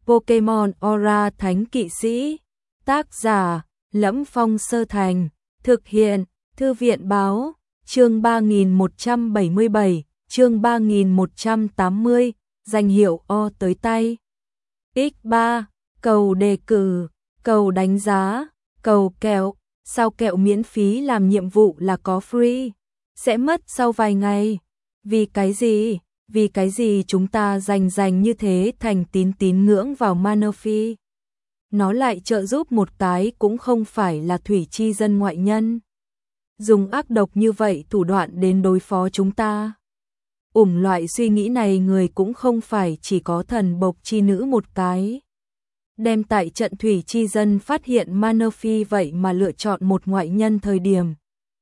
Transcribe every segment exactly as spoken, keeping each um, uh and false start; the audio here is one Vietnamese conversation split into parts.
Pokemon Aura Thánh Kỵ Sĩ. Tác giả: Lẫm Phong Sơ Thành. Thực hiện: Thư viện báo. Chương ba nghìn một trăm bảy mươi bảy, chương ba nghìn một trăm tám mươi, danh hiệu O tới tay. ích ba, cầu đề cử, cầu đánh giá, cầu kẹo. Sao kẹo miễn phí làm nhiệm vụ là có free? Sẽ mất sau vài ngày. Vì cái gì? Vì cái gì chúng ta dành dành như thế thành tín tín ngưỡng vào Manaphy? Nó lại trợ giúp một cái cũng không phải là thủy chi dân ngoại nhân. Dùng ác độc như vậy thủ đoạn đến đối phó chúng ta. Ủng loại suy nghĩ này người cũng không phải chỉ có thần bộc chi nữ một cái. Đem tại trận thủy chi dân phát hiện Manaphy vậy mà lựa chọn một ngoại nhân thời điểm.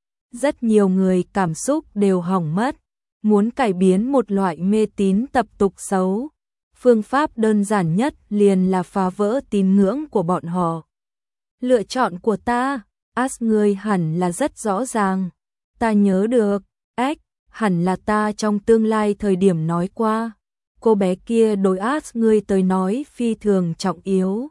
Rất nhiều người cảm xúc đều hỏng mất. Muốn cải biến một loại mê tín tập tục xấu. Phương pháp đơn giản nhất liền là phá vỡ tín ngưỡng của bọn họ. Lựa chọn của ta, As ngươi hẳn là rất rõ ràng. Ta nhớ được, ếch, hẳn là ta trong tương lai thời điểm nói qua. Cô bé kia đối As ngươi tới nói phi thường trọng yếu.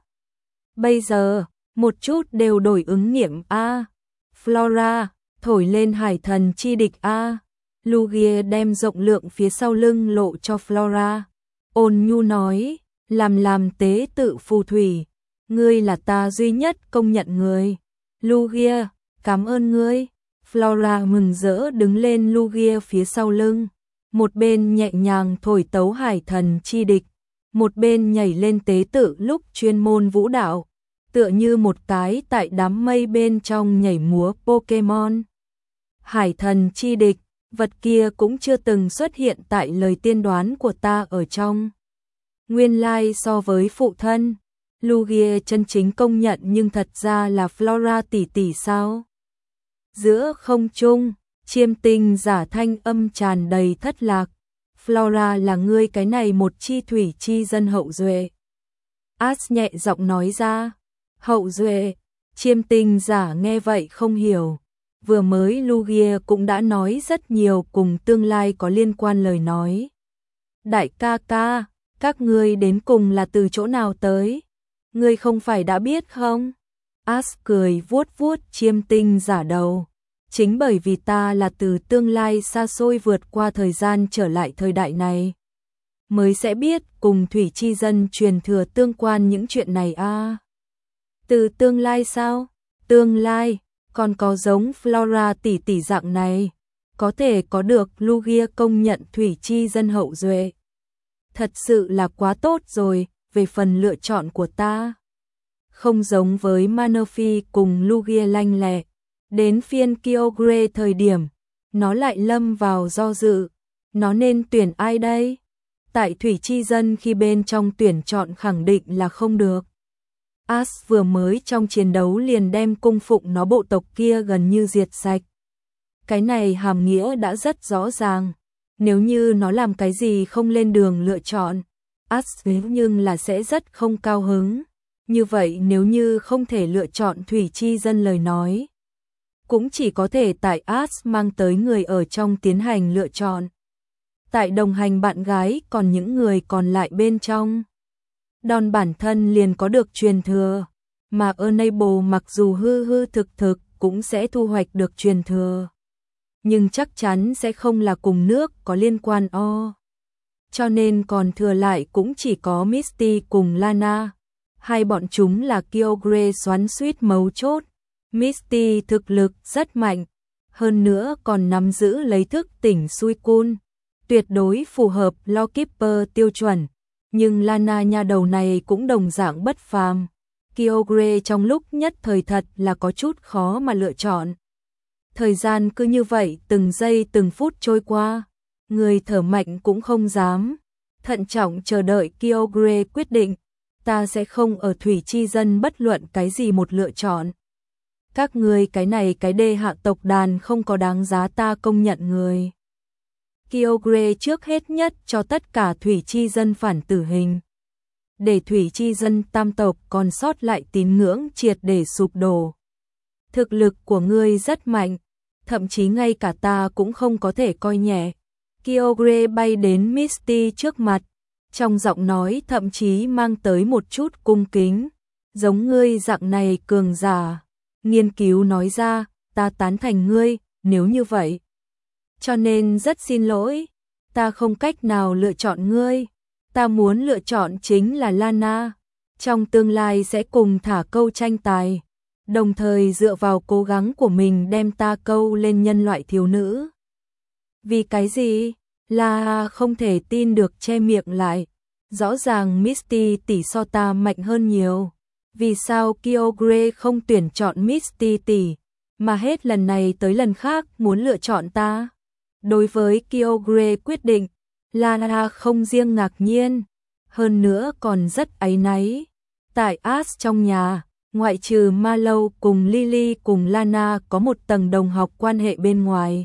Bây giờ, một chút đều đổi ứng nghiệm A. Flora, thổi lên hải thần chi địch A. Lugia đem rộng lượng phía sau lưng lộ cho Flora. Ôn nhu nói, làm làm tế tự phù thủy. Ngươi là ta duy nhất công nhận người. Lugia, cảm ơn ngươi. Flora mừng rỡ đứng lên Lugia phía sau lưng. Một bên nhẹ nhàng thổi tấu hải thần chi địch. Một bên nhảy lên tế tự lúc chuyên môn vũ đạo. Tựa như một cái tại đám mây bên trong nhảy múa Pokemon. Hải thần chi địch. Vật kia cũng chưa từng xuất hiện tại lời tiên đoán của ta ở trong. Nguyên lai so với phụ thân, Lugia chân chính công nhận nhưng thật ra là Flora tỷ tỷ sao? Giữa không trung, chiêm tinh giả thanh âm tràn đầy thất lạc. Flora là ngươi cái này một chi thủy chi dân hậu duệ. As nhẹ giọng nói ra. Hậu duệ, chiêm tinh giả nghe vậy không hiểu. Vừa mới Lugia cũng đã nói rất nhiều cùng tương lai có liên quan lời nói. Đại ca ca, các ngươi đến cùng là từ chỗ nào tới? Ngươi không phải đã biết không? As cười vuốt vuốt chiêm tinh giả đầu. Chính bởi vì ta là từ tương lai xa xôi vượt qua thời gian trở lại thời đại này. Mới sẽ biết cùng thủy chi dân truyền thừa tương quan những chuyện này a. À, từ tương lai sao? Tương lai. Còn có giống Flora tỷ tỷ dạng này, có thể có được Lugia công nhận thủy chi dân hậu duệ. Thật sự là quá tốt rồi, về phần lựa chọn của ta. Không giống với Manaphy cùng Lugia lanh lẹ, đến phiên Kyogre thời điểm, nó lại lâm vào do dự, nó nên tuyển ai đây? Tại thủy chi dân khi bên trong tuyển chọn khẳng định là không được. As vừa mới trong chiến đấu liền đem cung phụng nó bộ tộc kia gần như diệt sạch. Cái này hàm nghĩa đã rất rõ ràng. Nếu như nó làm cái gì không lên đường lựa chọn, As nhưng là sẽ rất không cao hứng. Như vậy nếu như không thể lựa chọn thủy chi dân lời nói, cũng chỉ có thể tại As mang tới người ở trong tiến hành lựa chọn. Tại đồng hành bạn gái còn những người còn lại bên trong. Đòn bản thân liền có được truyền thừa, mà Enable mặc dù hư hư thực thực cũng sẽ thu hoạch được truyền thừa. Nhưng chắc chắn sẽ không là cùng nước có liên quan o. Cho nên còn thừa lại cũng chỉ có Misty cùng Lana. Hai bọn chúng là Kyogre xoắn xuýt mấu chốt. Misty thực lực rất mạnh, hơn nữa còn nắm giữ lấy thức tỉnh Suicune. Tuyệt đối phù hợp Lawkeeper tiêu chuẩn. Nhưng Lana nha đầu này cũng đồng dạng bất phàm. Kyogre trong lúc nhất thời thật là có chút khó mà lựa chọn. Thời gian cứ như vậy từng giây từng phút trôi qua. Người thở mạnh cũng không dám. Thận trọng chờ đợi Kyogre quyết định. Ta sẽ không ở thủy chi dân bất luận cái gì một lựa chọn. Các người cái này cái đê hạ tộc đàn không có đáng giá ta công nhận người. Kyogre trước hết nhất cho tất cả thủy chi dân phản tử hình. Để thủy chi dân tam tộc còn sót lại tín ngưỡng triệt để sụp đổ. Thực lực của ngươi rất mạnh, thậm chí ngay cả ta cũng không có thể coi nhẹ. Kyogre bay đến Misty trước mặt, trong giọng nói thậm chí mang tới một chút cung kính, giống ngươi dạng này cường giả. Nghiên cứu nói ra, ta tán thành ngươi, nếu như vậy. Cho nên rất xin lỗi, ta không cách nào lựa chọn ngươi, ta muốn lựa chọn chính là Lana, trong tương lai sẽ cùng thả câu tranh tài, đồng thời dựa vào cố gắng của mình đem ta câu lên nhân loại thiếu nữ. Vì cái gì? La không thể tin được che miệng lại, rõ ràng Misty tỷ so ta mạnh hơn nhiều. Vì sao Kyogre không tuyển chọn Misty tỷ, mà hết lần này tới lần khác muốn lựa chọn ta? Đối với Kyogre quyết định, Lana không riêng ngạc nhiên, hơn nữa còn rất áy náy. Tại Ash trong nhà, ngoại trừ Mallow cùng Lily cùng Lana có một tầng đồng học quan hệ bên ngoài.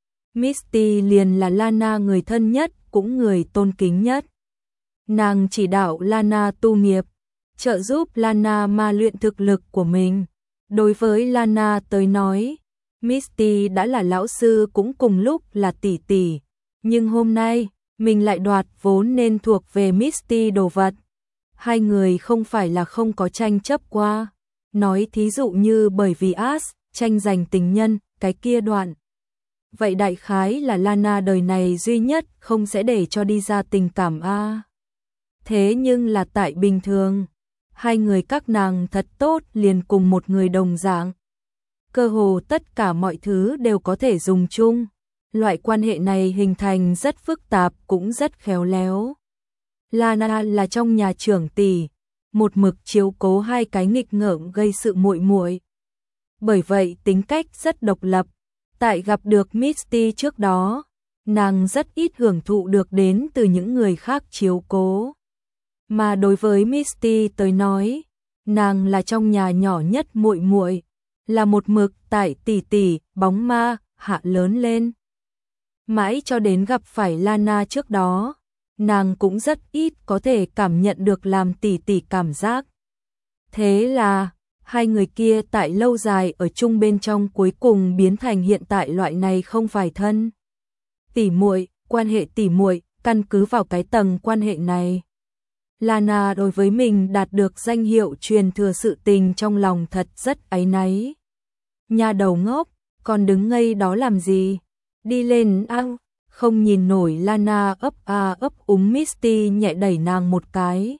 Misty liền là Lana người thân nhất, cũng người tôn kính nhất. Nàng chỉ đạo Lana tu nghiệp, trợ giúp Lana ma luyện thực lực của mình. Đối với Lana tới nói, Misty đã là lão sư cũng cùng lúc là tỷ tỷ, nhưng hôm nay mình lại đoạt vốn nên thuộc về Misty đồ vật. Hai người không phải là không có tranh chấp qua, nói thí dụ như bởi vì Ash tranh giành tình nhân, cái kia đoạn. Vậy đại khái là Lana đời này duy nhất không sẽ để cho đi ra tình cảm a. Thế nhưng là tại bình thường, hai người các nàng thật tốt liền cùng một người đồng dạng. Cơ hồ tất cả mọi thứ đều có thể dùng chung. Loại quan hệ này hình thành rất phức tạp cũng rất khéo léo. Lana là trong nhà trưởng tỷ, một mực chiếu cố hai cái nghịch ngợm gây sự muội muội. Bởi vậy tính cách rất độc lập. Tại gặp được Misty trước đó, nàng rất ít hưởng thụ được đến từ những người khác chiếu cố. Mà đối với Misty tới nói, nàng là trong nhà nhỏ nhất muội muội, là một mực tại tỷ tỷ bóng ma hạ lớn lên. Mãi cho đến gặp phải Lana trước đó, nàng cũng rất ít có thể cảm nhận được làm tỷ tỷ cảm giác. Thế là hai người kia tại lâu dài ở chung bên trong cuối cùng biến thành hiện tại loại này không phải thân tỷ muội, quan hệ tỷ muội. Căn cứ vào cái tầng quan hệ này, Lana đối với mình đạt được danh hiệu truyền thừa sự tình trong lòng thật rất áy náy. Nhà đầu ngốc, còn đứng ngây đó làm gì? Đi lên ao, không nhìn nổi. Lana ấp a ấp úng. Misty nhẹ đẩy nàng một cái.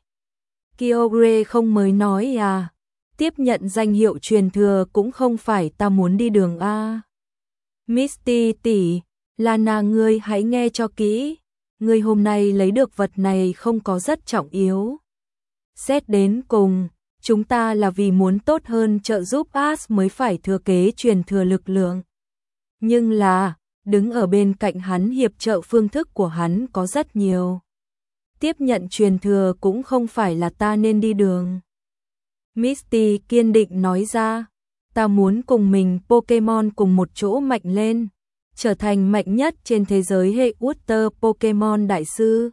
Kyogre không mới nói à, tiếp nhận danh hiệu truyền thừa cũng không phải ta muốn đi đường a. Misty tỷ, Lana ngươi hãy nghe cho kỹ, ngươi hôm nay lấy được vật này không có rất trọng yếu. Xét đến cùng, chúng ta là vì muốn tốt hơn trợ giúp Ash mới phải thừa kế truyền thừa lực lượng. Nhưng là, đứng ở bên cạnh hắn hiệp trợ phương thức của hắn có rất nhiều. Tiếp nhận truyền thừa cũng không phải là ta nên đi đường. Misty kiên định nói ra, ta muốn cùng mình Pokemon cùng một chỗ mạnh lên, trở thành mạnh nhất trên thế giới hệ Water Pokemon đại sư.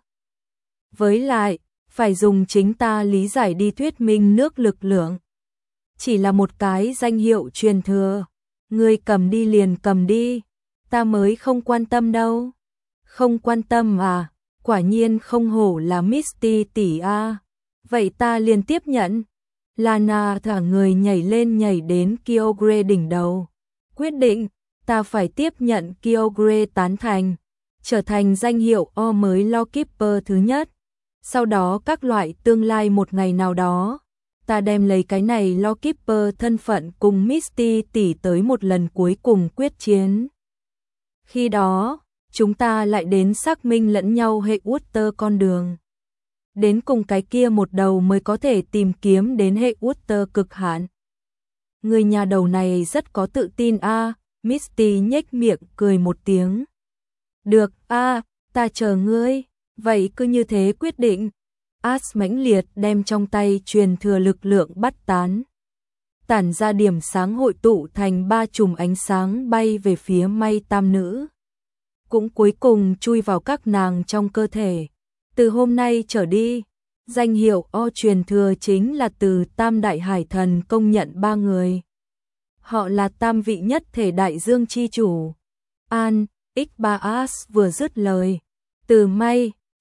Với lại, phải dùng chính ta lý giải đi thuyết minh nước lực lượng. Chỉ là một cái danh hiệu truyền thừa, ngươi cầm đi liền cầm đi, ta mới không quan tâm đâu. Không quan tâm à, quả nhiên không hổ là Misty tỷ a. Vậy ta liền tiếp nhận. Lana thả người nhảy lên nhảy đến Kyogre đỉnh đầu. Quyết định, ta phải tiếp nhận. Kyogre tán thành, trở thành danh hiệu O mới Lawkeeper thứ nhất. Sau đó các loại tương lai một ngày nào đó, ta đem lấy cái này Lawkeeper thân phận cùng Misty tỷ tới một lần cuối cùng quyết chiến. Khi đó, chúng ta lại đến xác minh lẫn nhau hệ Water con đường. Đến cùng cái kia một đầu mới có thể tìm kiếm đến hệ Water cực hạn. Người nhà đầu này rất có tự tin a. À, Misty nhếch miệng cười một tiếng. Được a, à, ta chờ ngươi. Vậy cứ như thế quyết định. Ash mãnh liệt đem trong tay truyền thừa lực lượng bắt tán. Tản ra điểm sáng hội tụ thành ba chùm ánh sáng bay về phía May Tam Nữ. Cũng cuối cùng chui vào các nàng trong cơ thể. Từ hôm nay trở đi, danh hiệu O truyền thừa chính là từ Tam Đại Hải Thần công nhận ba người. Họ là tam vị nhất thể đại dương chi chủ. An, ích ba Ash vừa dứt lời, từ May,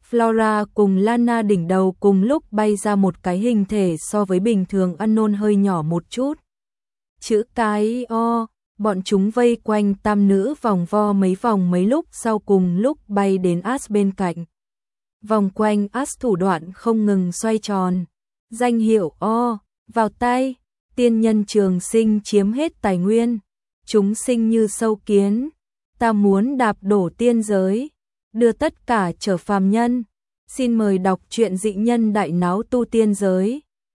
Flora cùng Lana đỉnh đầu cùng lúc bay ra một cái hình thể so với bình thường Unknown hơi nhỏ một chút. Chữ cái O, bọn chúng vây quanh tam nữ vòng vo mấy vòng mấy lúc sau cùng lúc bay đến Ash bên cạnh. Vòng quanh Ash thủ đoạn không ngừng xoay tròn. Danh hiệu O, vào tay, tiên nhân trường sinh chiếm hết tài nguyên. Chúng sinh như sâu kiến, ta muốn đạp đổ tiên giới, đưa tất cả trở phàm nhân. Xin mời đọc truyện Dị Nhân Đại Náo Tu Tiên Giới.